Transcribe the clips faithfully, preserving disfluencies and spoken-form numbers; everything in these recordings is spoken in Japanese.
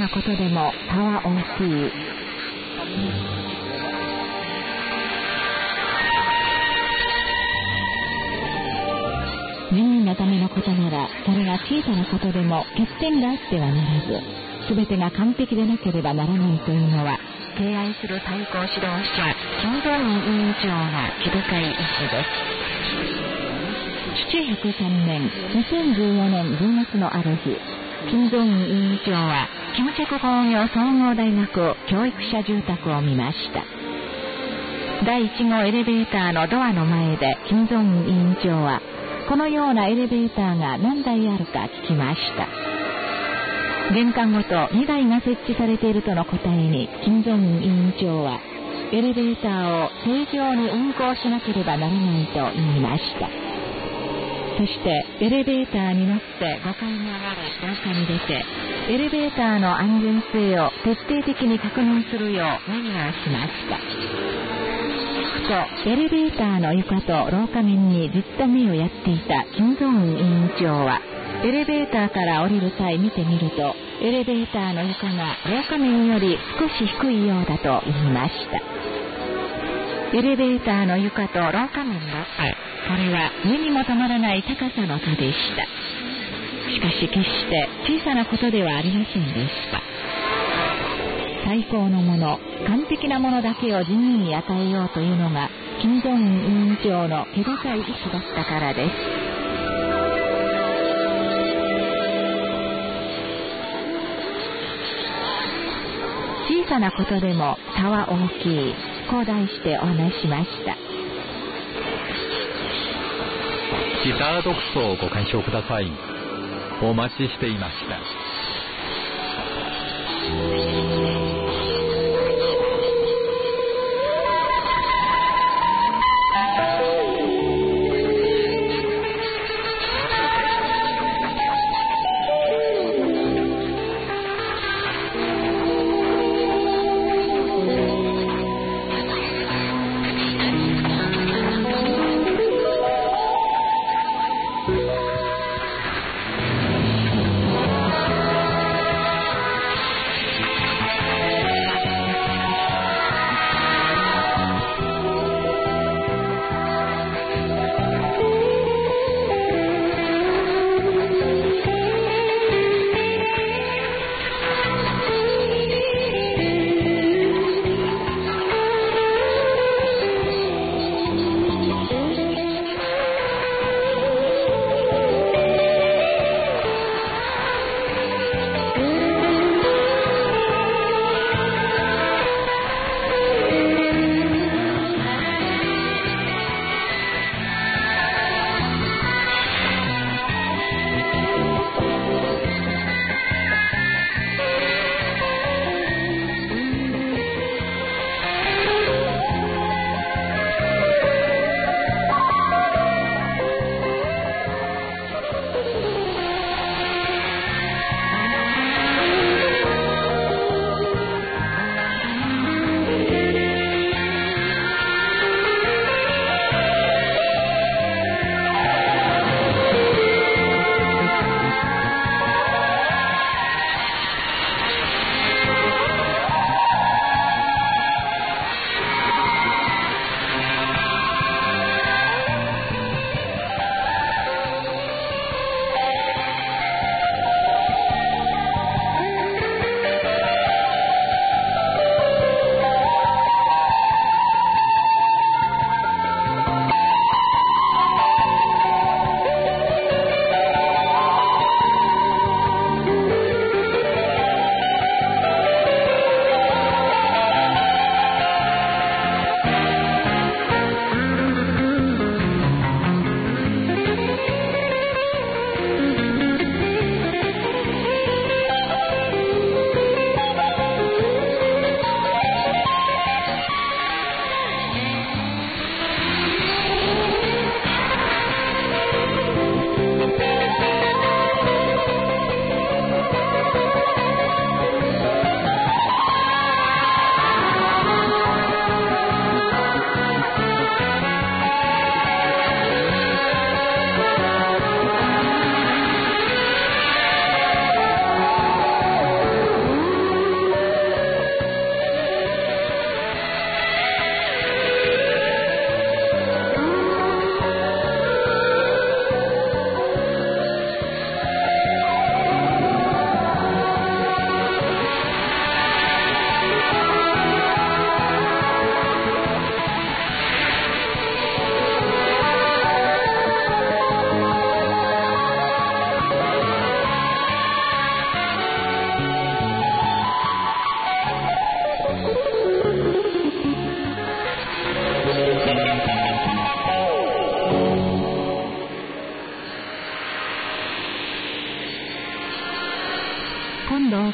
なことでも差は大きい。人民のためのことなら、それが小さなことでも欠点があってはならず、すべてが完璧でなければならないというのは、敬愛する最高指導者、金正恩委員長が気深い意志です。ななひゃくさんねん、にせんじゅうよねんじゅうがつのある日、金正恩委員長は、キムチェク工業総合大学教育者住宅を見ました。だいいち号エレベーターのドアの前で、金正恩委員長は、このようなエレベーターが何台あるか聞きました。玄関ごとにだいが設置されているとの答えに、金正恩委員長は、エレベーターを正常に運行しなければならないと言いました。そして、エレベーターに乗ってごかいに上がり廊下に出て、エレベーターの安全性を徹底的に確認するようメニューしました。ふと、エレベーターの床と廊下面にじっと目をやっていた金正恩委員長は、エレベーターから降りる際見てみると、エレベーターの床が廊下面より少し低いようだと言いました。エレベーターの床と廊下面の差、これは目にも止まらない高さの差でした。しかし決して小さなことではありませんでした。最高のもの、完璧なものだけを人民に与えようというのが、金正恩委員長の気深い意志だったからです。小さなことでも差は大きい。こう題してお話ししました。 ギター読書をご鑑賞ください。お待ちしていました。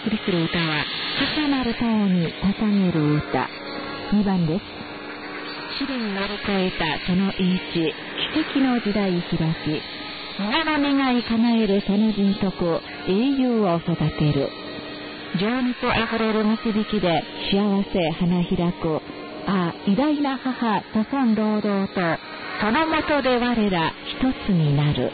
送りする歌は重なる塔に捧げる歌。にばんです。試練乗り越えたその英知、奇跡の時代開き、皆の願い叶えるその人徳、英雄を育てる。情熱あふれる導きで幸せ花開く。ああ、偉大な母、祖孫労働と、そのもとで我ら一つになる。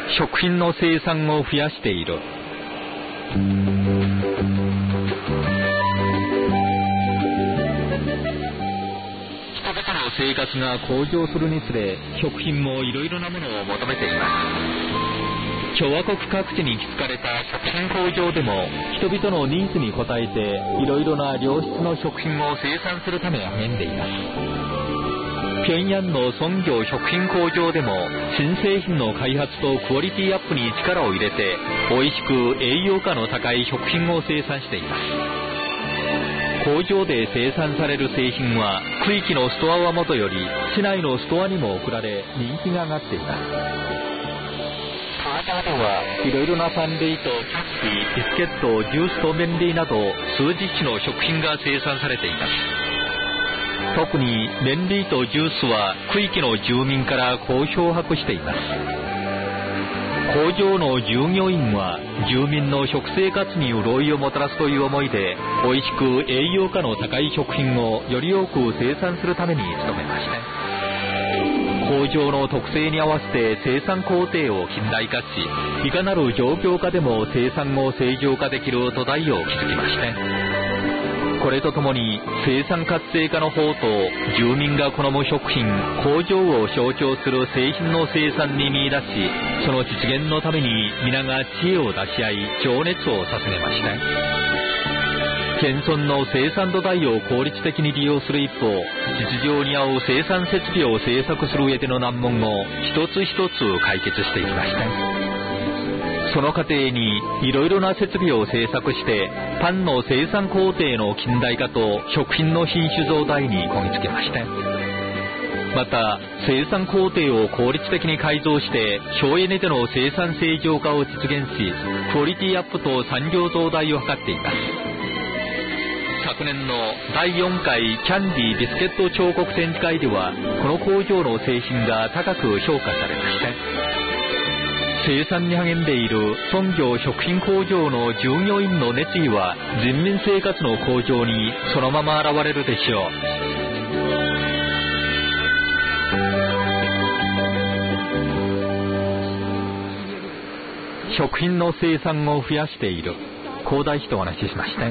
食品の生産を増やしている。生活が向上するにつれ、食品もいろいろなものを求めています。共和国各地に築かれた食品工場でも人々のニーズに応えていろいろな良質の食品を生産するため励んでいます。平壌の孫業食品工場でも新製品の開発とクオリティアップに力を入れて美味しく栄養価の高い食品を生産しています。工場で生産される製品は区域のストアはもとより市内のストアにも送られ人気が上がっています。工場ではいろいろなパン類とキャッピー、ビスケット、ジュースと麺類など数十種の食品が生産されています。特に麺類とジュースは区域の住民から好評を博しています。工場の従業員は住民の食生活に潤いをもたらすという思いで美味しく栄養価の高い食品をより多く生産するために努めました。工場の特性に合わせて生産工程を近代化し、いかなる状況下でも生産を正常化できる土台を築きました。これとともに生産活性化の方と住民が好む食品、工場を象徴する製品の生産に見出し、その実現のために皆が知恵を出し合い情熱を捧げました。現存の生産土台を効率的に利用する一方、実情に合う生産設備を製作する上での難問を一つ一つ解決していきました。その過程にいろいろな設備を製作してパンの生産工程の近代化と食品の品種増大にこぎつけました。また生産工程を効率的に改造して省エネでの生産正常化を実現し、クオリティアップと産業増大を図っています。昨年のだいよんかいキャンディービスケット彫刻展示会ではこの工場の製品が高く評価されました。生産に励んでいる孫業食品工場の従業員の熱意は人民生活の向上にそのまま現れるでしょう。食品の生産を増やしている広大氏とお話ししました。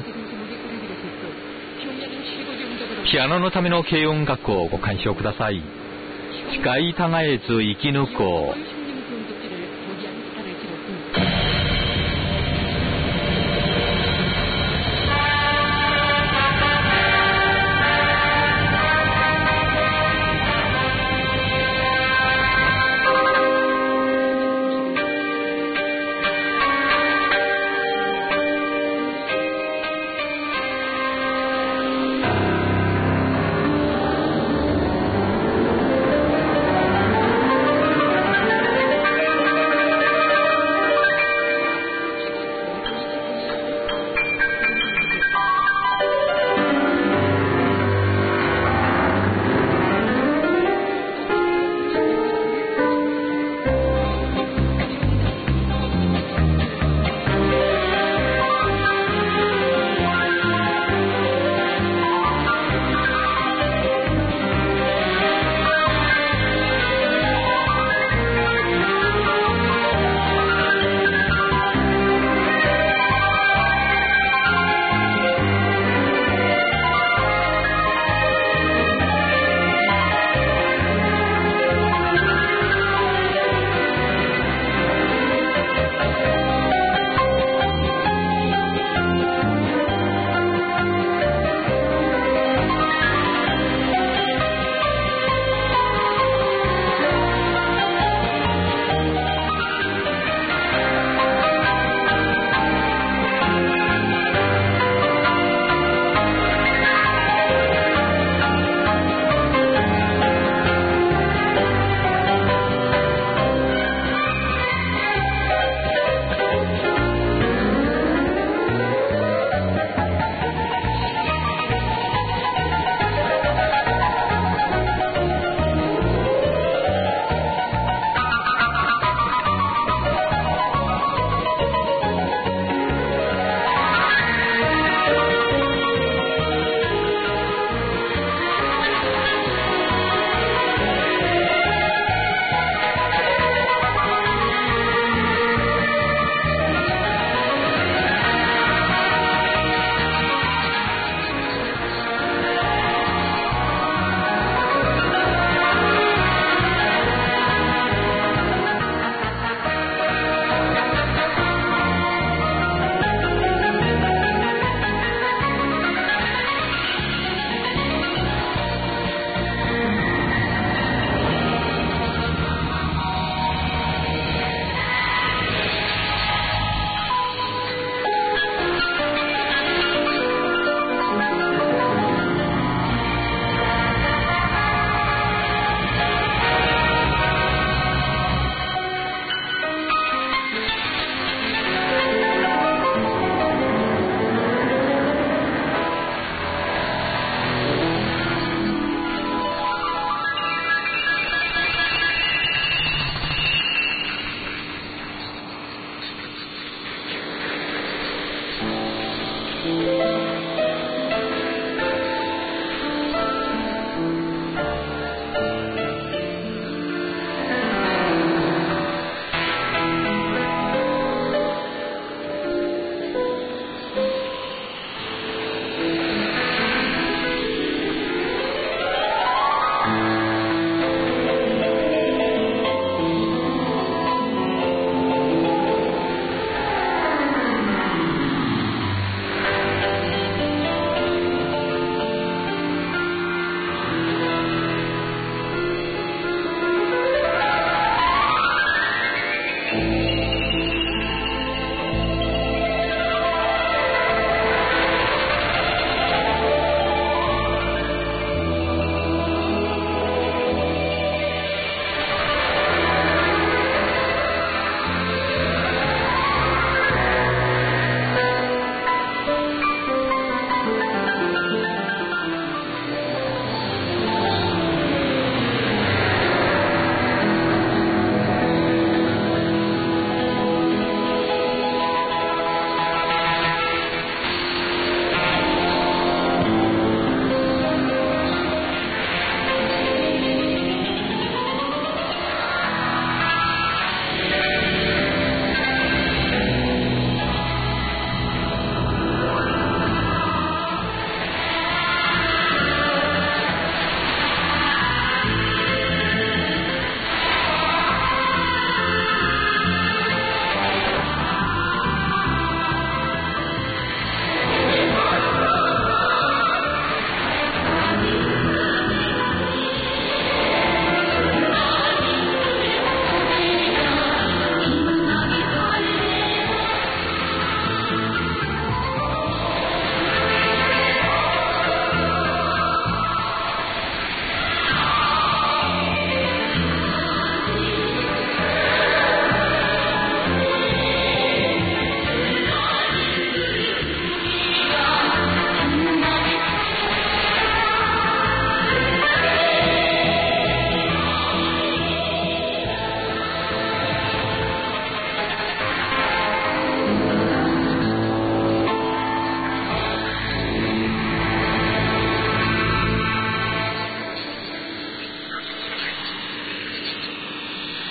ピアノのための軽音楽をご鑑賞ください。誓いたがえず生き抜こう。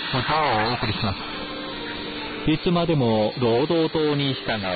歌をお送りします。 いつまでも労働党に従う。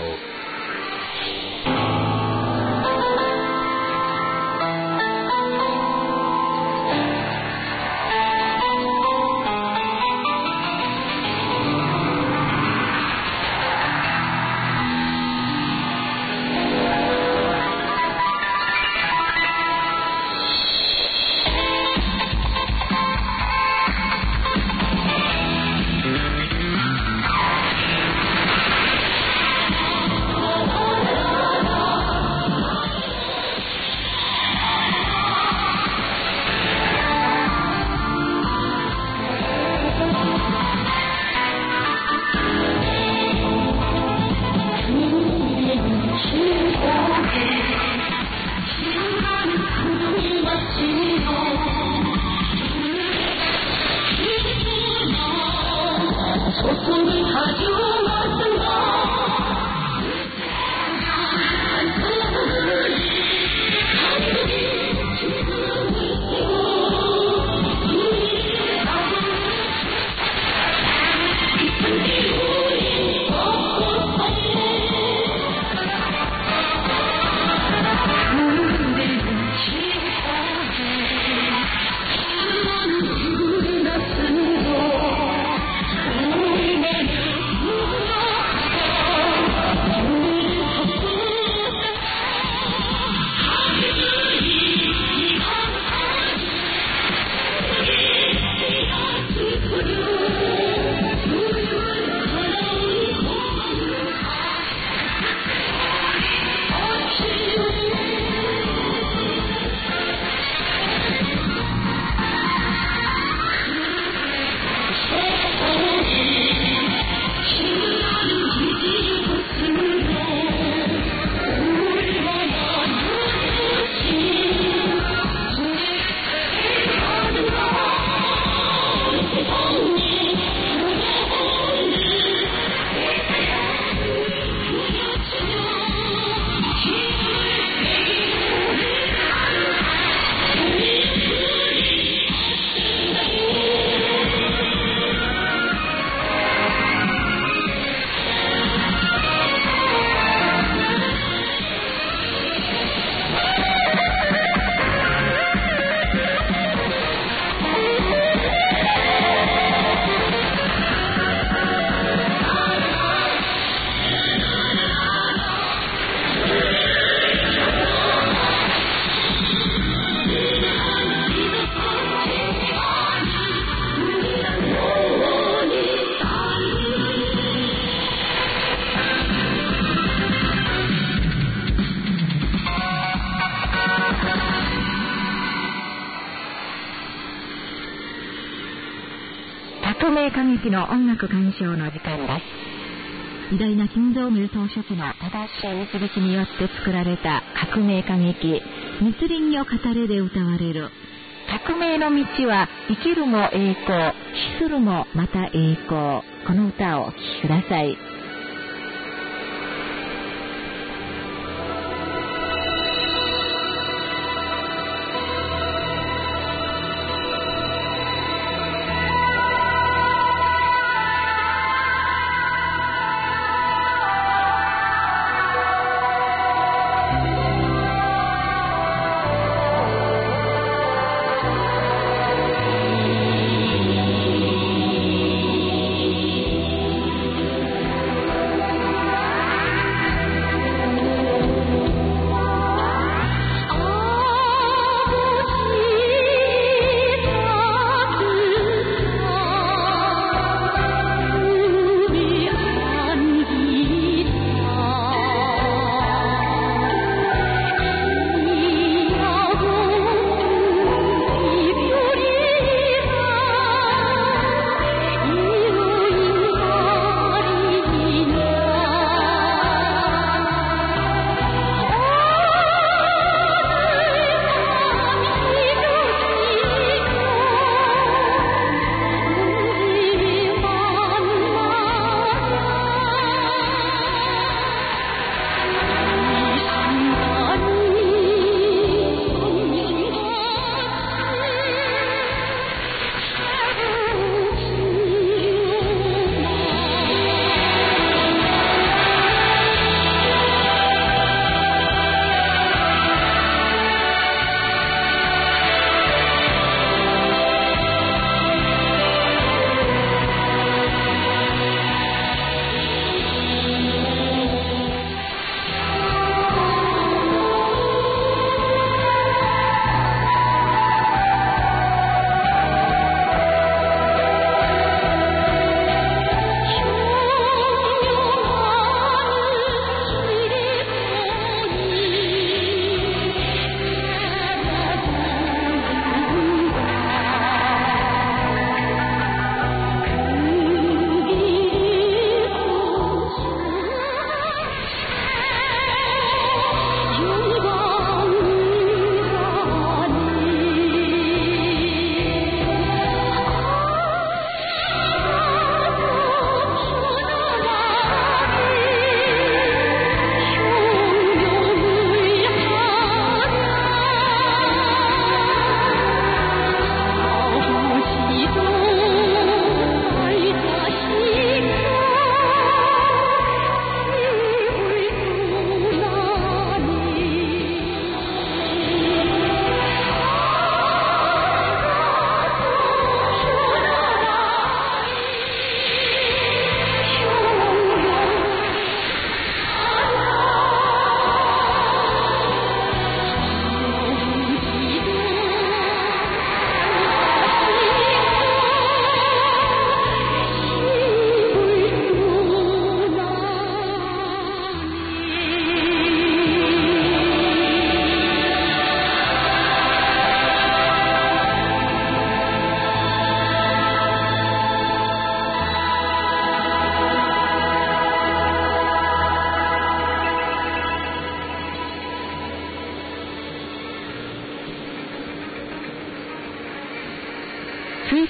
革命歌劇の音楽鑑賞の時間です。偉大な金正日総書記の正しい導きによって作られた革命歌劇密林を語れで歌われる革命の道は生きるも栄光、死するもまた栄光。この歌をお聴きください。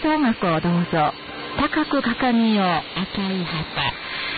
奏楽をどうぞ。高く掲げよう赤い旗。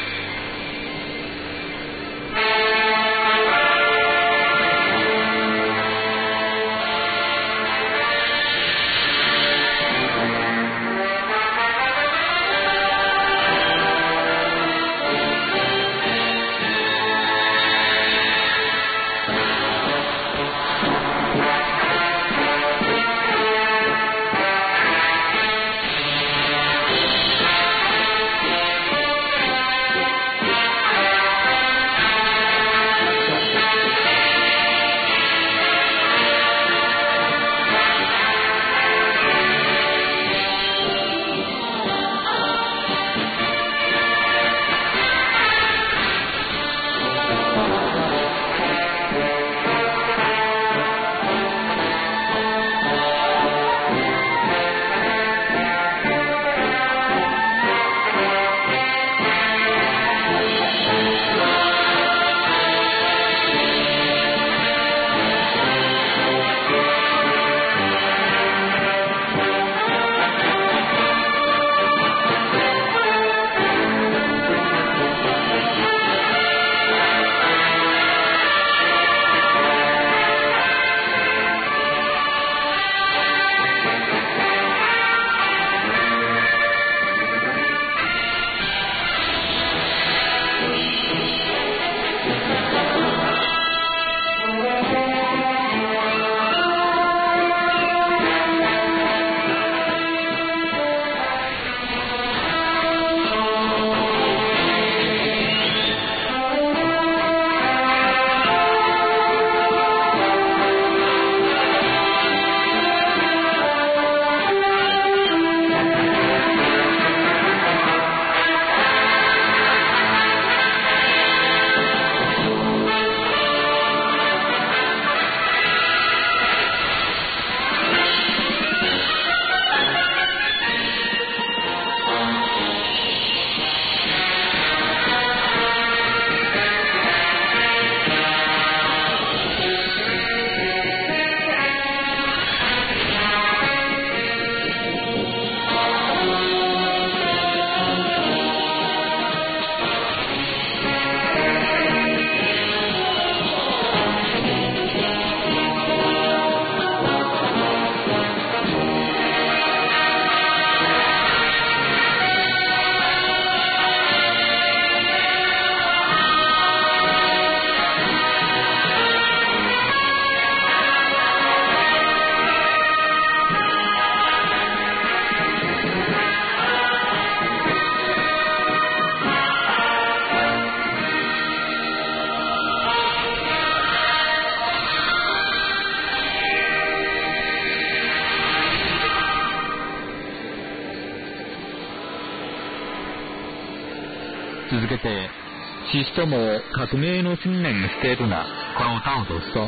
続けて、シストも革命の信念にしているが、この歌をどうぞ。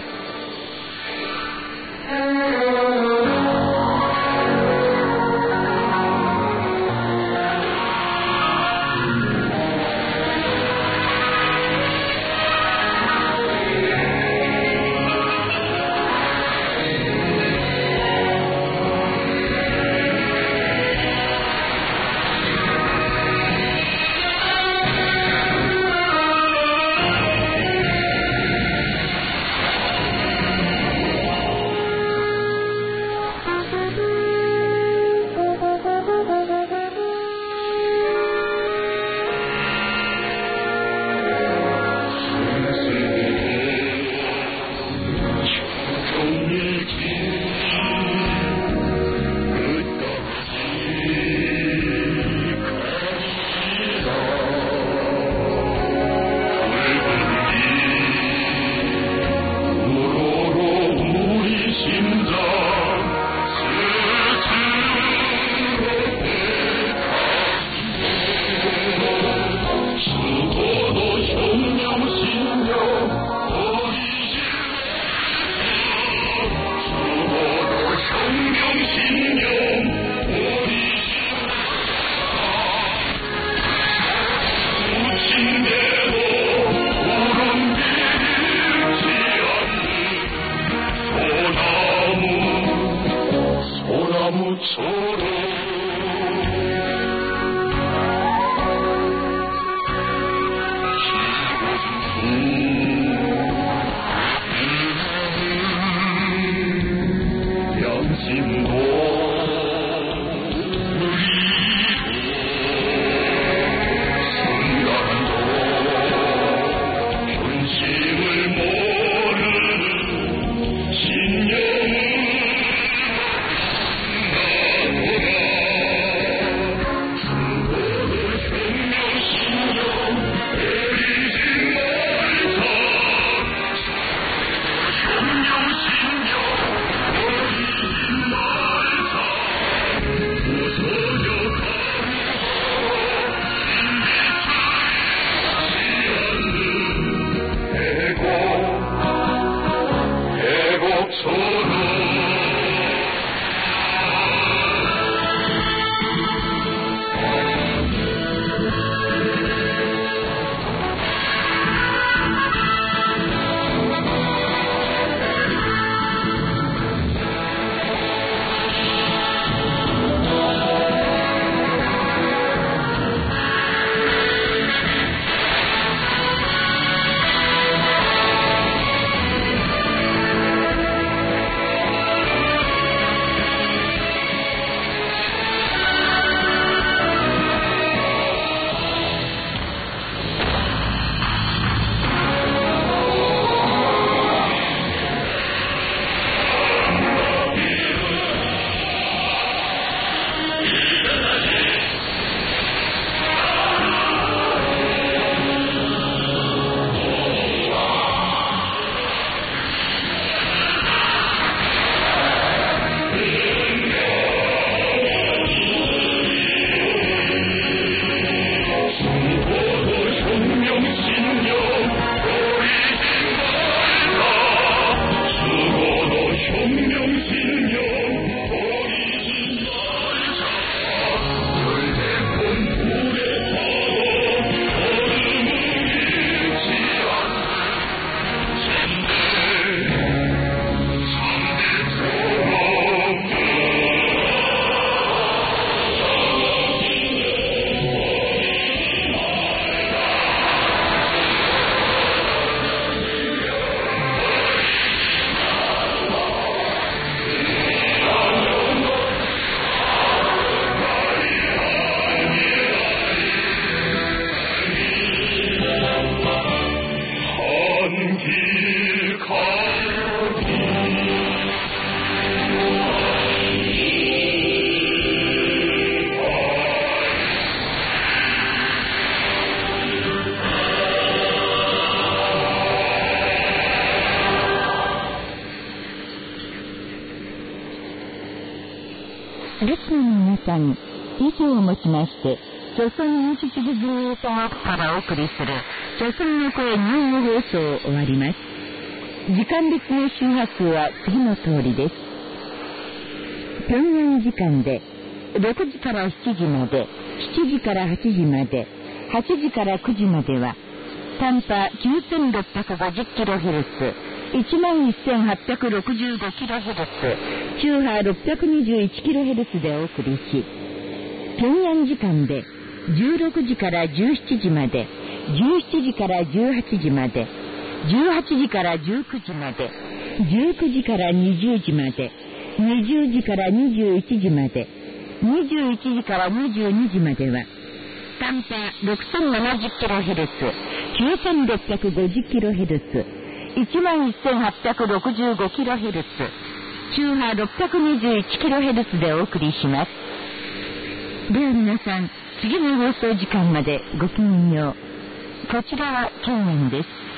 さん、以上をもちまして、朝鮮民主主義人民共和国からお送りする朝鮮の声日本語放送を終わります。時間別の周波数は次の通りです。平壌時間でろくじからしちじまで、しちじからはちじまで、はちじからくじまでは短波 きゅうせんろっぴゃくごじゅっキロヘルツ、いちまんせんはっぴゃくろくじゅうごキロヘルツ、周波 ろっぴゃくにじゅういちキロヘルツ でお送りし、平壌時間でじゅうろくじからじゅうしちじまで、じゅうしちじからじゅうはちじまで、じゅうはちじからじゅうくじまで、じゅうくじからにじゅうじまで、にじゅうじからにじゅういちじまで、にじゅういちじからにじゅうにじまでは短波 ろくせんななじゅっキロヘルツ、きゅうせんろっぴゃくごじゅっキロヘルツ、いちまんせんはっぴゃくろくじゅうごキロヘルツ、周波 ろっぴゃくにじゅういちキロヘルツ でお送りします。では皆さん、次の放送時間までごきげんよう。こちらはケンヤンです。